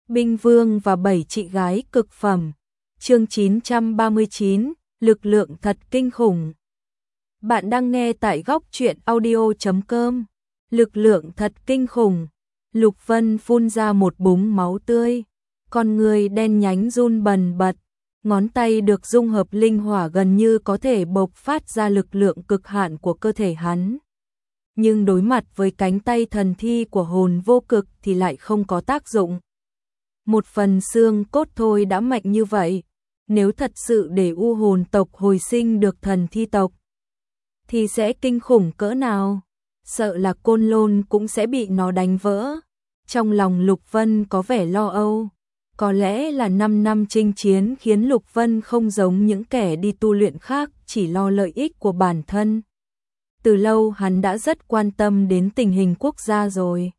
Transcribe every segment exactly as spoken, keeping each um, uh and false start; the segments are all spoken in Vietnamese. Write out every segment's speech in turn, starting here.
Binh Vương và bảy chị gái cực phẩm. Chương chín trăm ba mươi chín, lực lượng thật kinh khủng. Bạn đang nghe tại góc truyện audio chấm com. Lực lượng thật kinh khủng. Lục Vân phun ra một búng máu tươi, con người đen nhánh run bần bật, ngón tay được dung hợp linh hỏa gần như có thể bộc phát ra lực lượng cực hạn của cơ thể hắn. Nhưng đối mặt với cánh tay thần thi của hồn vô cực thì lại không có tác dụng. Một phần xương cốt thôi đã mạnh như vậy, nếu thật sự để u hồn tộc hồi sinh được thần thi tộc, thì sẽ kinh khủng cỡ nào, sợ là Côn Lôn cũng sẽ bị nó đánh vỡ. Trong lòng Lục Vân có vẻ lo âu, có lẽ là năm năm chinh chiến khiến Lục Vân không giống những kẻ đi tu luyện khác chỉ lo lợi ích của bản thân. Từ lâu hắn đã rất quan tâm đến tình hình quốc gia rồi.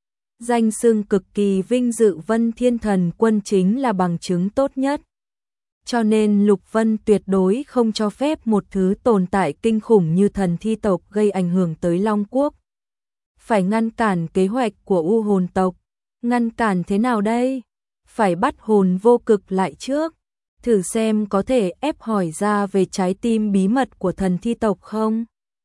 Danh xưng cực kỳ vinh dự Vân Thiên Thần Quân chính là bằng chứng tốt nhất. Cho nên Lục Vân tuyệt đối không cho phép một thứ tồn tại kinh khủng như thần thi tộc gây ảnh hưởng tới Long Quốc. Phải ngăn cản kế hoạch của u hồn tộc. Ngăn cản thế nào đây? Phải bắt hồn vô cực lại trước. Thử xem có thể ép hỏi ra về trái tim bí mật của thần thi tộc không?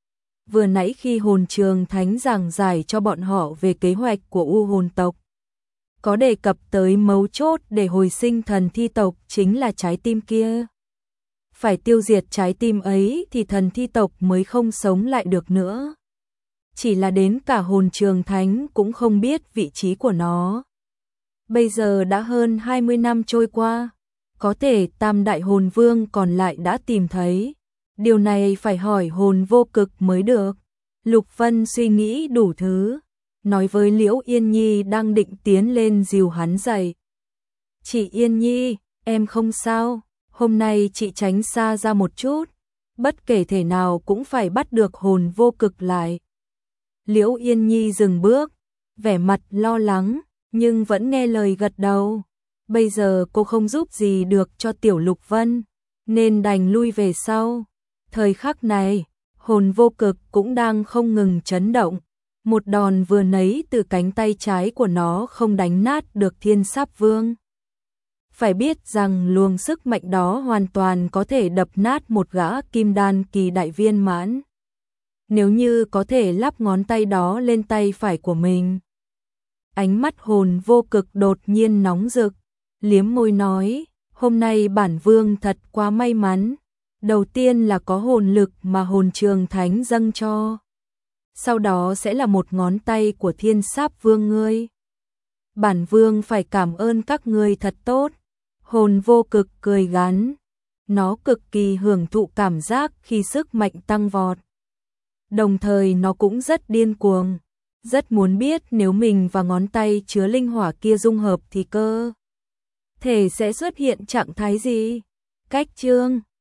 Vừa nãy khi hồn trường thánh giảng giải cho bọn họ về kế hoạch của u hồn tộc, có đề cập tới mấu chốt để hồi sinh thần thi tộc chính là trái tim kia. Phải tiêu diệt trái tim ấy thì thần thi tộc mới không sống lại được nữa. Chỉ là đến cả hồn trường thánh cũng không biết vị trí của nó. Bây giờ đã hơn hai mươi năm trôi qua, có thể tam đại hồn vương còn lại đã tìm thấy. Điều này phải hỏi hồn vô cực mới được. Lục Vân suy nghĩ đủ thứ, nói với Liễu Yên Nhi đang định tiến lên dìu hắn dậy. Chị Yên Nhi, em không sao, hôm nay chị tránh xa ra một chút, bất kể thể nào cũng phải bắt được hồn vô cực lại. Liễu Yên Nhi dừng bước, vẻ mặt lo lắng, nhưng vẫn nghe lời gật đầu. Bây giờ cô không giúp gì được cho tiểu Lục Vân, nên đành lui về sau. Thời khắc này, hồn vô cực cũng đang không ngừng chấn động. Một đòn vừa nấy từ cánh tay trái của nó không đánh nát được Thiên Sáp Vương. Phải biết rằng luồng sức mạnh đó hoàn toàn có thể đập nát một gã kim đan kỳ đại viên mãn. Nếu như có thể lắp ngón tay đó lên tay phải của mình. Ánh mắt hồn vô cực đột nhiên nóng rực, liếm môi nói, hôm nay bản vương thật quá may mắn. Đầu tiên là có hồn lực mà hồn trường thánh dâng cho. Sau đó sẽ là một ngón tay của Thiên Sáp Vương ngươi. Bản vương phải cảm ơn các ngươi thật tốt. Hồn vô cực cười gắn. Nó cực kỳ hưởng thụ cảm giác khi sức mạnh tăng vọt. Đồng thời nó cũng rất điên cuồng. Rất muốn biết nếu mình và ngón tay chứa linh hỏa kia dung hợp thì cơ thể sẽ xuất hiện trạng thái gì. Cách chương